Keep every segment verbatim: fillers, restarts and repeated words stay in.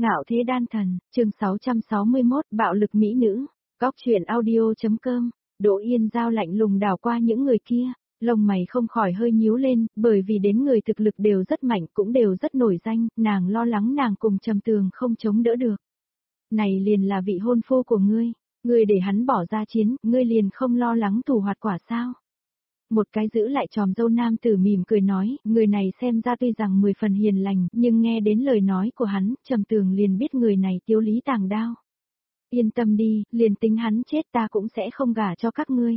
Ngạo thế đan thần, chương sáu trăm sáu mươi mốt, bạo lực mỹ nữ. Góc truyện audio.com. Đỗ Yên Giao lạnh lùng đảo qua những người kia, lông mày không khỏi hơi nhíu lên, bởi vì đến người thực lực đều rất mạnh, cũng đều rất nổi danh, nàng lo lắng nàng cùng Trầm Tường không chống đỡ được. Này liền là vị hôn phu của ngươi, ngươi để hắn bỏ ra chiến, ngươi liền không lo lắng thủ hoạt quả sao? Một cái giữ lại tròm dâu nam tử mỉm cười nói, người này xem ra tuy rằng mười phần hiền lành, nhưng nghe đến lời nói của hắn, Trầm Tường liền biết người này tiêu lý tàng đao. Yên tâm đi, liền tính hắn chết ta cũng sẽ không gả cho các ngươi.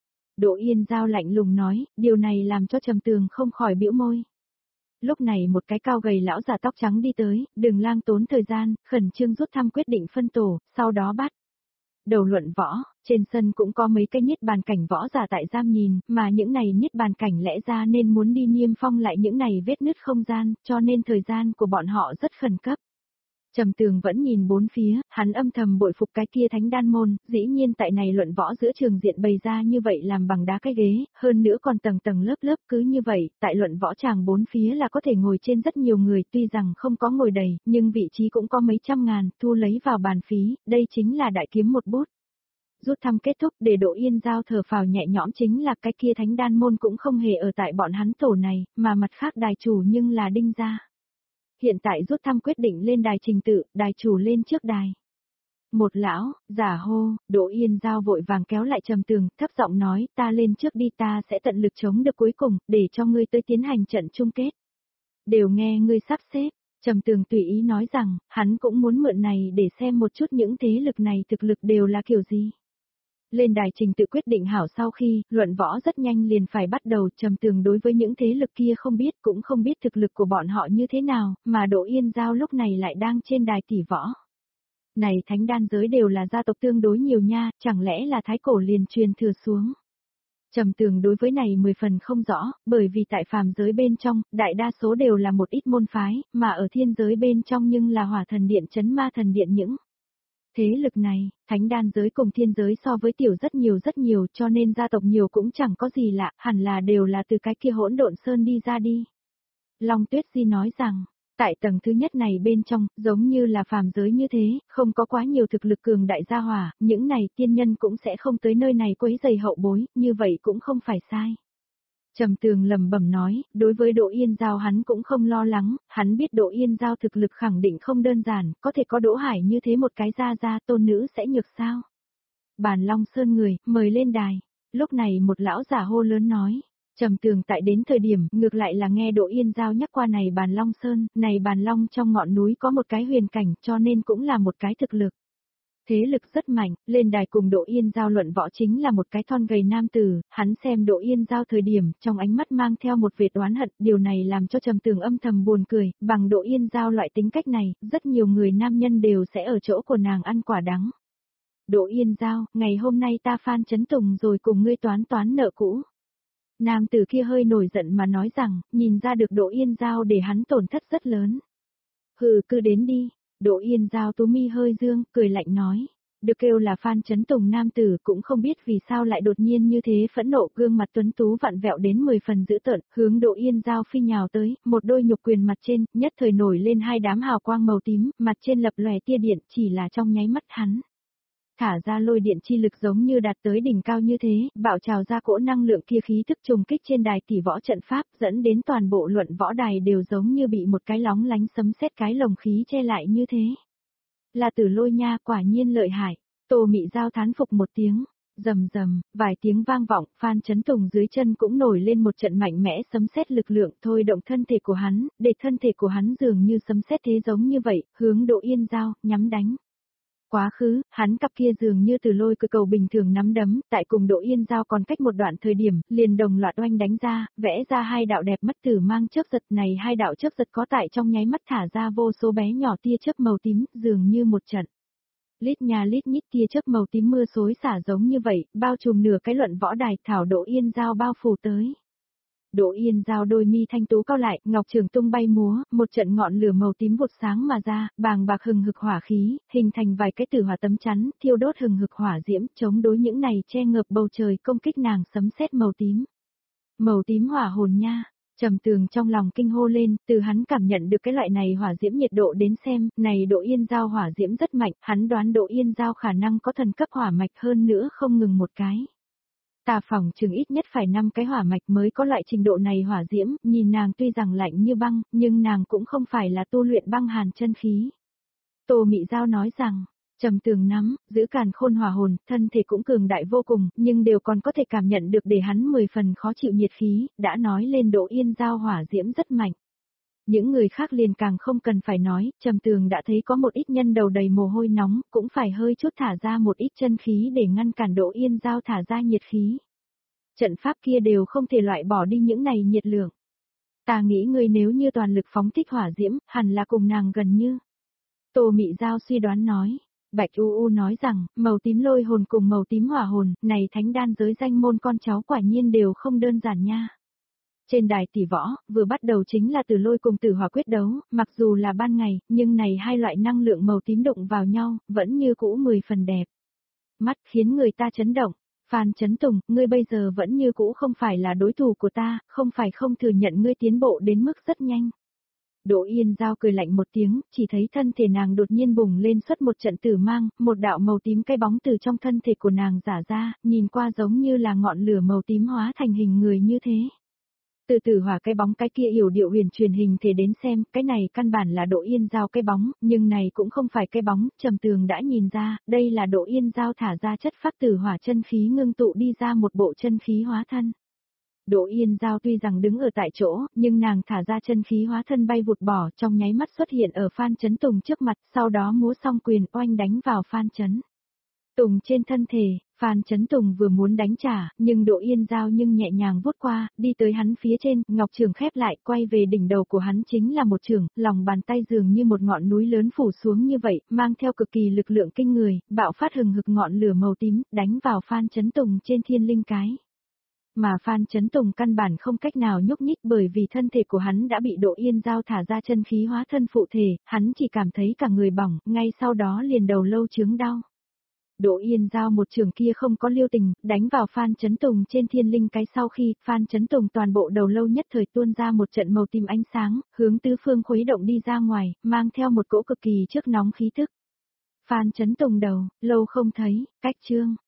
Đỗ Yên Giao lạnh lùng nói, điều này làm cho Trầm Tường không khỏi bĩu môi. Lúc này một cái cao gầy lão già tóc trắng đi tới, đừng lang tốn thời gian, khẩn trương rút thăm quyết định phân tổ, sau đó bắt đầu luận võ, trên sân cũng có mấy cái niết bàn cảnh võ giả tại giam nhìn, mà những này niết bàn cảnh lẽ ra nên muốn đi niêm phong lại những này vết nứt không gian, cho nên thời gian của bọn họ rất khẩn cấp. Trầm Tường vẫn nhìn bốn phía, hắn âm thầm bội phục cái kia thánh đan môn, dĩ nhiên tại này luận võ giữa trường diện bày ra như vậy làm bằng đá cái ghế, hơn nữa còn tầng tầng lớp lớp cứ như vậy, tại luận võ tràng bốn phía là có thể ngồi trên rất nhiều người, tuy rằng không có ngồi đầy, nhưng vị trí cũng có mấy trăm ngàn, thu lấy vào bàn phí, đây chính là đại kiếm một bút. Rút thăm kết thúc để Đỗ Yên Giao thở phào nhẹ nhõm chính là cái kia thánh đan môn cũng không hề ở tại bọn hắn tổ này, mà mặt khác đài chủ nhưng là Đinh gia. Hiện tại rút thăm quyết định lên đài trình tự, đài chủ lên trước đài. Một lão, giả hô, Đỗ Yên Giao vội vàng kéo lại Trầm Tường, thấp giọng nói, ta lên trước đi, ta sẽ tận lực chống được cuối cùng, để cho ngươi tới tiến hành trận chung kết. Đều nghe ngươi sắp xếp, Trầm Tường tùy ý nói rằng, hắn cũng muốn mượn này để xem một chút những thế lực này thực lực đều là kiểu gì. Lên đài trình tự quyết định hảo sau khi, luận võ rất nhanh liền phải bắt đầu, Trầm Tường đối với những thế lực kia không biết cũng không biết thực lực của bọn họ như thế nào, mà Đỗ Yên Giao lúc này lại đang trên đài tỷ võ. Này thánh đan giới đều là gia tộc tương đối nhiều nha, chẳng lẽ là thái cổ liền truyền thừa xuống. Trầm Tường đối với này mười phần không rõ, bởi vì tại phàm giới bên trong, đại đa số đều là một ít môn phái, mà ở thiên giới bên trong nhưng là hỏa thần điện chấn ma thần điện những. Thế lực này, thánh đan giới cùng thiên giới so với tiểu rất nhiều rất nhiều cho nên gia tộc nhiều cũng chẳng có gì lạ, hẳn là đều là từ cái kia hỗn độn sơn đi ra đi. Long Tuyết Di nói rằng, tại tầng thứ nhất này bên trong, giống như là phàm giới như thế, không có quá nhiều thực lực cường đại gia hỏa, những này tiên nhân cũng sẽ không tới nơi này quấy rầy hậu bối, như vậy cũng không phải sai. Trầm Tường lẩm bẩm nói, đối với Đỗ Yên Giao hắn cũng không lo lắng, hắn biết Đỗ Yên Giao thực lực khẳng định không đơn giản, có thể có Đỗ Hải như thế một cái gia gia tôn nữ sẽ nhược sao. Bàn Long Sơn người, mời lên đài. Lúc này một lão giả hô lớn nói, Trầm Tường tại đến thời điểm, ngược lại là nghe Đỗ Yên Giao nhắc qua này Bàn Long Sơn, này Bàn Long trong ngọn núi có một cái huyền cảnh cho nên cũng là một cái thực lực. Thế lực rất mạnh, lên đài cùng Đỗ Yên Giao luận võ chính là một cái thon gầy nam tử, hắn xem Đỗ Yên Giao thời điểm, trong ánh mắt mang theo một vệt oán hận, điều này làm cho Trầm Tường âm thầm buồn cười, bằng Đỗ Yên Giao loại tính cách này, rất nhiều người nam nhân đều sẽ ở chỗ của nàng ăn quả đắng. Đỗ Yên Giao, ngày hôm nay ta Phan Chấn Tùng rồi cùng ngươi toán toán nợ cũ. Nam tử kia hơi nổi giận mà nói rằng, nhìn ra được Đỗ Yên Giao để hắn tổn thất rất lớn. Hừ, cứ đến đi. Đỗ Yên Giao tú mi hơi dương, cười lạnh nói. Được kêu là Phan Chấn Tùng nam tử cũng không biết vì sao lại đột nhiên như thế phẫn nộ, gương mặt tuấn tú vặn vẹo đến mười phần dữ tợn, hướng Đỗ Yên Giao phi nhào tới, một đôi nhục quyền mặt trên, nhất thời nổi lên hai đám hào quang màu tím, mặt trên lập lòe tia điện, chỉ là trong nháy mắt hắn. Thả ra lôi điện chi lực giống như đạt tới đỉnh cao như thế, bạo trào ra cỗ năng lượng kia khí thức trùng kích trên đài tỷ võ trận pháp, dẫn đến toàn bộ luận võ đài đều giống như bị một cái lóng lánh sấm sét cái lồng khí che lại như thế. Là Tử Lôi nha, quả nhiên lợi hại. Tô Mị Giao thán phục một tiếng, rầm rầm, vài tiếng vang vọng, Phan Chấn Tùng dưới chân cũng nổi lên một trận mạnh mẽ sấm sét lực lượng thôi động thân thể của hắn, để thân thể của hắn dường như sấm sét thế giống như vậy, hướng Đỗ Yên Giao, nhắm đánh. Quá khứ, hắn cặp kia dường như từ lôi cơ cầu bình thường nắm đấm, tại cùng Đỗ Yên Giao còn cách một đoạn thời điểm, liền đồng loạt oanh đánh ra, vẽ ra hai đạo đẹp mắt tử mang chớp giật, này hai đạo chớp giật có tại trong nháy mắt thả ra vô số bé nhỏ tia chớp màu tím, dường như một trận. Lít nhà lít nhít tia chớp màu tím mưa xối xả giống như vậy, bao trùm nửa cái luận võ đài, thảo Đỗ Yên Giao bao phủ tới. Đỗ Yên Giao đôi mi thanh tú cao lại, ngọc trường tung bay múa, một trận ngọn lửa màu tím vụt sáng mà ra, bàng bạc hừng hực hỏa khí, hình thành vài cái tử hỏa tấm chắn, thiêu đốt hừng hực hỏa diễm, chống đối những này che ngợp bầu trời công kích nàng sấm sét màu tím. Màu tím hỏa hồn nha, Trầm Tường trong lòng kinh hô lên, từ hắn cảm nhận được cái loại này hỏa diễm nhiệt độ đến xem, này Đỗ Yên Giao hỏa diễm rất mạnh, hắn đoán Đỗ Yên Giao khả năng có thần cấp hỏa mạch hơn nữa không ngừng một cái. Tà phỏng chừng ít nhất phải năm cái hỏa mạch mới có loại trình độ này hỏa diễm, nhìn nàng tuy rằng lạnh như băng, nhưng nàng cũng không phải là tu luyện băng hàn chân khí. Tô Mị Giao nói rằng, Trầm Tường nắm, giữ càn khôn hỏa hồn, thân thể cũng cường đại vô cùng, nhưng đều còn có thể cảm nhận được để hắn mười phần khó chịu nhiệt khí, đã nói lên Đỗ Yên Giao hỏa diễm rất mạnh. Những người khác liền càng không cần phải nói, Trầm Tường đã thấy có một ít nhân đầu đầy mồ hôi nóng, cũng phải hơi chút thả ra một ít chân khí để ngăn cản Đỗ Yên Giao thả ra nhiệt khí. Trận pháp kia đều không thể loại bỏ đi những này nhiệt lượng. Ta nghĩ ngươi nếu như toàn lực phóng thích hỏa diễm, hẳn là cùng nàng gần như. Tô Mị Giao suy đoán nói. Bạch U U nói rằng, màu tím lôi hồn cùng màu tím hỏa hồn, này thánh đan giới danh môn con cháu quả nhiên đều không đơn giản nha. Trên đài tỷ võ, vừa bắt đầu chính là từ lôi cùng tử hỏa quyết đấu, mặc dù là ban ngày, nhưng này hai loại năng lượng màu tím đụng vào nhau, vẫn như cũ mười phần đẹp. Mắt khiến người ta chấn động. Phan Chấn Tùng, ngươi bây giờ vẫn như cũ không phải là đối thủ của ta, không phải không thừa nhận ngươi tiến bộ đến mức rất nhanh. Đỗ Yên Giao cười lạnh một tiếng, chỉ thấy thân thể nàng đột nhiên bùng lên xuất một trận tử mang, một đạo màu tím cái bóng từ trong thân thể của nàng giả ra, nhìn qua giống như là ngọn lửa màu tím hóa thành hình người như thế. Từ tử hỏa cái bóng cái kia yểu điệu huyền truyền hình thể đến xem, cái này căn bản là Đỗ Yên Giao cái bóng, nhưng này cũng không phải cái bóng, Trầm Tường đã nhìn ra, đây là Đỗ Yên Giao thả ra chất phát tử hỏa chân khí ngưng tụ đi ra một bộ chân khí hóa thân. Đỗ Yên Giao tuy rằng đứng ở tại chỗ, nhưng nàng thả ra chân khí hóa thân bay vụt bỏ, trong nháy mắt xuất hiện ở Phan Chấn Tùng trước mặt, sau đó múa song quyền oanh đánh vào Phan Chấn Tùng trên thân thể. Phan Chấn Tùng vừa muốn đánh trả, nhưng Đỗ Yên Giao nhưng nhẹ nhàng vuốt qua, đi tới hắn phía trên, ngọc trường khép lại, quay về đỉnh đầu của hắn chính là một trường, lòng bàn tay dường như một ngọn núi lớn phủ xuống như vậy, mang theo cực kỳ lực lượng kinh người, bạo phát hừng hực ngọn lửa màu tím, đánh vào Phan Chấn Tùng trên thiên linh cái. Mà Phan Chấn Tùng căn bản không cách nào nhúc nhích bởi vì thân thể của hắn đã bị Đỗ Yên Giao thả ra chân khí hóa thân phụ thể, hắn chỉ cảm thấy cả người bỏng, ngay sau đó liền đầu lâu chướng đau. Đỗ Yên Giao một trường kia không có lưu tình, đánh vào Phan Chấn Tùng trên thiên linh cái sau khi Phan Chấn Tùng toàn bộ đầu lâu nhất thời tuôn ra một trận màu tím ánh sáng, hướng tứ phương khuấy động đi ra ngoài, mang theo một cỗ cực kỳ trước nóng khí tức. Phan Chấn Tùng đầu, lâu không thấy, cách chương.